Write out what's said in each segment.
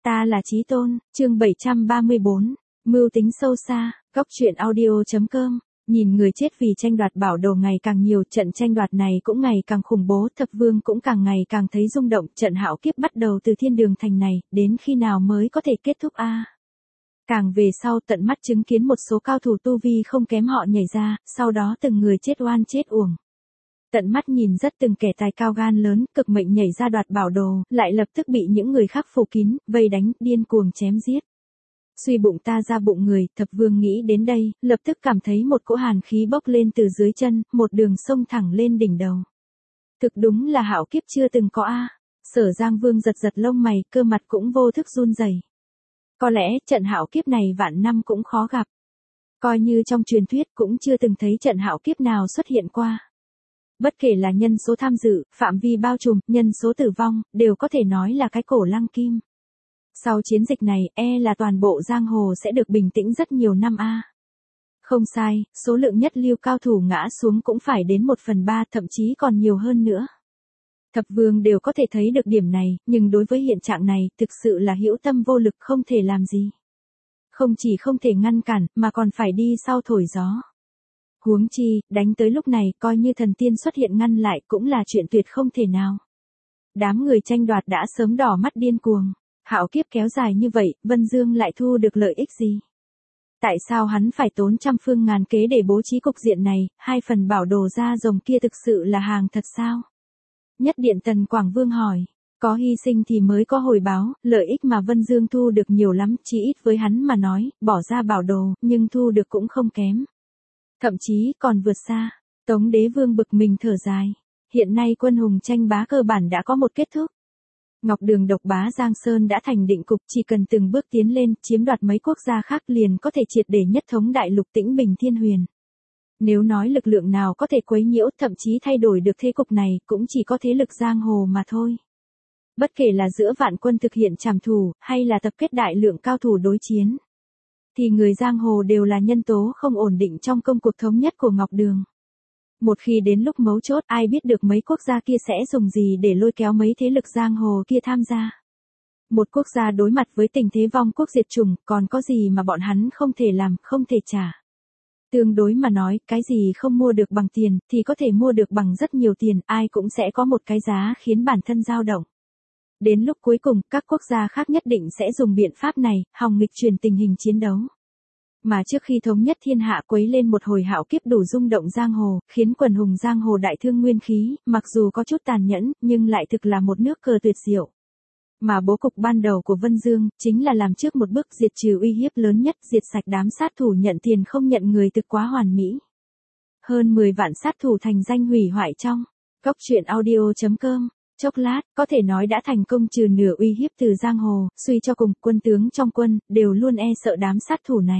Ta là Chí Tôn, chương 734, mưu tính sâu xa, góc truyện audio.com. Nhìn người chết vì tranh đoạt bảo đồ ngày càng nhiều, trận tranh đoạt này cũng ngày càng khủng bố, Thập Vương cũng càng ngày càng thấy rung động, trận hạo kiếp bắt đầu từ thiên đường thành này, đến khi nào mới có thể kết thúc a? Càng về sau tận mắt chứng kiến một số cao thủ tu vi không kém họ nhảy ra, sau đó từng người chết oan chết uổng. Tận mắt nhìn rất từng kẻ tài cao gan lớn, cực mệnh nhảy ra đoạt bảo đồ, lại lập tức bị những người khác phủ kín, vây đánh, điên cuồng chém giết. Suy bụng ta ra bụng người, Thập Vương nghĩ đến đây, lập tức cảm thấy một cỗ hàn khí bốc lên từ dưới chân, một đường sông thẳng lên đỉnh đầu. Thực đúng là hạo kiếp chưa từng có a. Sở Giang Vương giật giật lông mày, cơ mặt cũng vô thức run rẩy. Có lẽ trận hạo kiếp này vạn năm cũng khó gặp. Coi như trong truyền thuyết cũng chưa từng thấy trận hạo kiếp nào xuất hiện qua. Bất kể là nhân số tham dự, phạm vi bao trùm, nhân số tử vong, đều có thể nói là cái cổ lăng kim. Sau chiến dịch này, là toàn bộ giang hồ sẽ được bình tĩnh rất nhiều năm a. Không sai, số lượng nhất lưu cao thủ ngã xuống cũng phải đến 1/3, thậm chí còn nhiều hơn nữa. Thập Vương đều có thể thấy được điểm này, nhưng đối với hiện trạng này, thực sự là hữu tâm vô lực, không thể làm gì. Không chỉ không thể ngăn cản, mà còn phải đi sau thổi gió. Huống chi, đánh tới lúc này, coi như thần tiên xuất hiện ngăn lại cũng là chuyện tuyệt không thể nào. Đám người tranh đoạt đã sớm đỏ mắt điên cuồng. Hạo kiếp kéo dài như vậy, Vân Dương lại thu được lợi ích gì? Tại sao hắn phải tốn trăm phương ngàn kế để bố trí cục diện này, 2 phần bảo đồ da rồng kia thực sự là hàng thật sao? Nhất Điện Tần Quảng Vương hỏi, có hy sinh thì mới có hồi báo, lợi ích mà Vân Dương thu được nhiều lắm, chỉ ít với hắn mà nói, bỏ ra bảo đồ, nhưng thu được cũng không kém. Thậm chí còn vượt xa. Tống Đế Vương bực mình thở dài. Hiện nay quân hùng tranh bá cơ bản đã có một kết thúc. Ngọc Đường độc bá Giang Sơn đã thành định cục, chỉ cần từng bước tiến lên, chiếm đoạt mấy quốc gia khác liền có thể triệt để nhất thống đại lục Tĩnh Bình Thiên Huyền. Nếu nói lực lượng nào có thể quấy nhiễu, thậm chí thay đổi được thế cục này, cũng chỉ có thế lực giang hồ mà thôi. Bất kể là giữa vạn quân thực hiện trảm thủ, hay là tập kết đại lượng cao thủ đối chiến, thì người giang hồ đều là nhân tố không ổn định trong công cuộc thống nhất của Ngọc Đường. Một khi đến lúc mấu chốt, ai biết được mấy quốc gia kia sẽ dùng gì để lôi kéo mấy thế lực giang hồ kia tham gia. Một quốc gia đối mặt với tình thế vong quốc diệt chủng, còn có gì mà bọn hắn không thể làm, không thể trả. Tương đối mà nói, cái gì không mua được bằng tiền, thì có thể mua được bằng rất nhiều tiền, ai cũng sẽ có một cái giá khiến bản thân dao động. Đến lúc cuối cùng, các quốc gia khác nhất định sẽ dùng biện pháp này, hòng nghịch chuyển tình hình chiến đấu. Mà trước khi thống nhất thiên hạ quấy lên một hồi hạo kiếp đủ rung động giang hồ, khiến quần hùng giang hồ đại thương nguyên khí, mặc dù có chút tàn nhẫn, nhưng lại thực là một nước cờ tuyệt diệu. Mà bố cục ban đầu của Vân Dương, chính là làm trước một bước diệt trừ uy hiếp lớn nhất, diệt sạch đám sát thủ nhận tiền không nhận người thực quá hoàn mỹ. Hơn 10 vạn sát thủ thành danh hủy hoại trong góc truyện audio.com. Chốc lát, có thể nói đã thành công trừ nửa uy hiếp từ giang hồ, suy cho cùng, quân tướng trong quân, đều luôn sợ đám sát thủ này.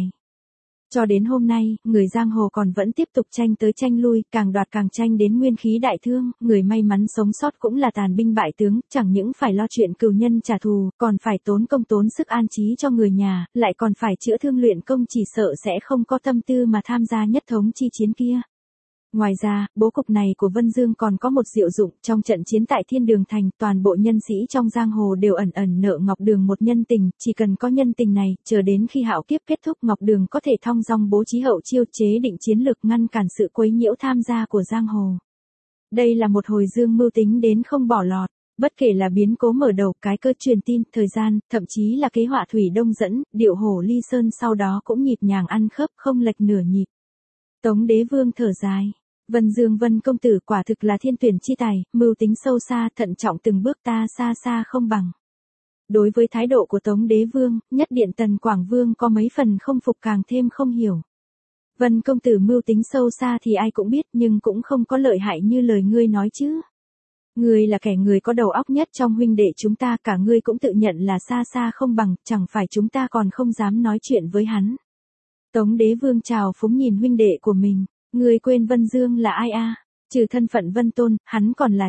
Cho đến hôm nay, người giang hồ còn vẫn tiếp tục tranh tới tranh lui, càng đoạt càng tranh đến nguyên khí đại thương, người may mắn sống sót cũng là tàn binh bại tướng, chẳng những phải lo chuyện cừu nhân trả thù, còn phải tốn công tốn sức an trí cho người nhà, lại còn phải chữa thương luyện công, chỉ sợ sẽ không có tâm tư mà tham gia nhất thống chi chiến kia. Ngoài ra, bố cục này của Vân Dương còn có một diệu dụng, trong trận chiến tại Thiên Đường Thành, toàn bộ nhân sĩ trong giang hồ đều ẩn ẩn nợ Ngọc Đường một nhân tình, chỉ cần có nhân tình này, chờ đến khi hạo kiếp kết thúc Ngọc Đường có thể thong dong bố trí hậu chiêu, chế định chiến lược ngăn cản sự quấy nhiễu tham gia của giang hồ. Đây là một hồi dương mưu tính đến không bỏ lọt, bất kể là biến cố mở đầu, cái cơ truyền tin, thời gian, thậm chí là kế họa thủy đông dẫn, điệu hổ ly sơn sau đó cũng nhịp nhàng ăn khớp, không lệch nửa nhịp. Tống Đế Vương thở dài. Vân Dương Vân công tử quả thực là thiên tuyển chi tài, mưu tính sâu xa, thận trọng từng bước, ta xa xa không bằng. Đối với thái độ của Tống Đế Vương, Nhất Điện Tần Quảng Vương có mấy phần không phục, càng thêm không hiểu. Vân công tử mưu tính sâu xa thì ai cũng biết, nhưng cũng không có lợi hại như lời ngươi nói chứ. Ngươi là kẻ người có đầu óc nhất trong huynh đệ chúng ta, cả ngươi cũng tự nhận là xa xa không bằng, chẳng phải chúng ta còn không dám nói chuyện với hắn. Tống Đế Vương trào phúng nhìn huynh đệ của mình. Ngươi quên Vân Dương là ai a? Trừ thân phận Vân Tôn, hắn còn là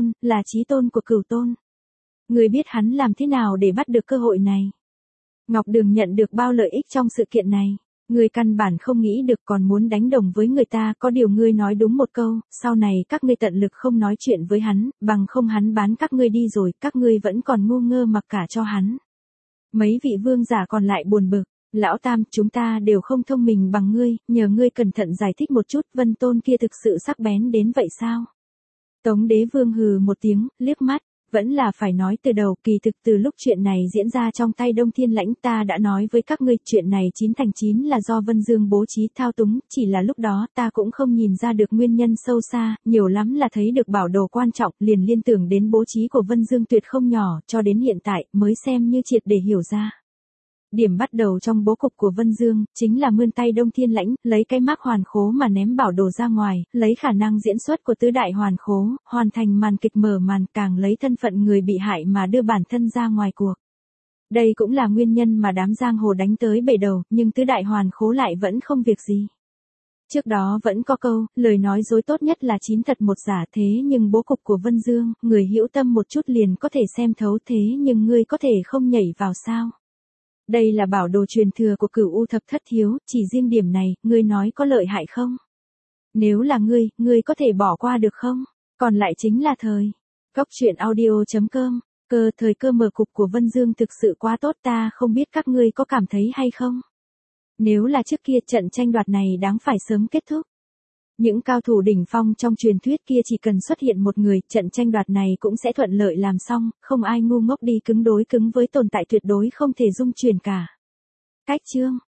Chí Tôn của Cửu Tôn. Ngươi biết hắn làm thế nào để bắt được cơ hội này? Ngọc Đường nhận được bao lợi ích trong sự kiện này? Ngươi căn bản không nghĩ được, còn muốn đánh đồng với người ta, có điều ngươi nói đúng một câu, sau này các ngươi tận lực không nói chuyện với hắn, bằng không hắn bán các ngươi đi rồi, các ngươi vẫn còn ngu ngơ mặc cả cho hắn. Mấy vị vương giả còn lại buồn bực. Lão Tam, chúng ta đều không thông minh bằng ngươi, nhờ ngươi cẩn thận giải thích một chút, Vân Tôn kia thực sự sắc bén đến vậy sao? Tống Đế Vương hừ một tiếng, liếc mắt, vẫn là phải nói từ đầu, kỳ thực từ lúc chuyện này diễn ra trong tay Đông Thiên Lãnh ta đã nói với các ngươi, chuyện này 9/9 là do Vân Dương bố trí thao túng, chỉ là lúc đó ta cũng không nhìn ra được nguyên nhân sâu xa, nhiều lắm là thấy được bảo đồ quan trọng, liền liên tưởng đến bố trí của Vân Dương tuyệt không nhỏ, cho đến hiện tại mới xem như triệt để hiểu ra. Điểm bắt đầu trong bố cục của Vân Dương, chính là mươn tay Đông Thiên Lãnh, lấy cái mác hoàn khố mà ném bảo đồ ra ngoài, lấy khả năng diễn xuất của tứ đại hoàn khố, hoàn thành màn kịch mở màn, càng lấy thân phận người bị hại mà đưa bản thân ra ngoài cuộc. Đây cũng là nguyên nhân mà đám giang hồ đánh tới bể đầu, nhưng tứ đại hoàn khố lại vẫn không việc gì. Trước đó vẫn có câu, lời nói dối tốt nhất là 9 thật 1 giả, thế nhưng bố cục của Vân Dương, người hữu tâm một chút liền có thể xem thấu, thế nhưng ngươi có thể không nhảy vào sao? Đây là bảo đồ truyền thừa của Cửu U Thập Thất Thiếu, chỉ riêng điểm này, ngươi nói có lợi hại không? Nếu là ngươi có thể bỏ qua được không? Còn lại chính là thời. Góc truyện audio.com, thời cơ mở cục của Vân Dương thực sự quá tốt, ta không biết các ngươi có cảm thấy hay không? Nếu là trước kia, trận tranh đoạt này đáng phải sớm kết thúc. Những cao thủ đỉnh phong trong truyền thuyết kia chỉ cần xuất hiện một người, trận tranh đoạt này cũng sẽ thuận lợi làm xong, không ai ngu ngốc đi cứng đối cứng với tồn tại tuyệt đối không thể dung chuyển cả. Cách chương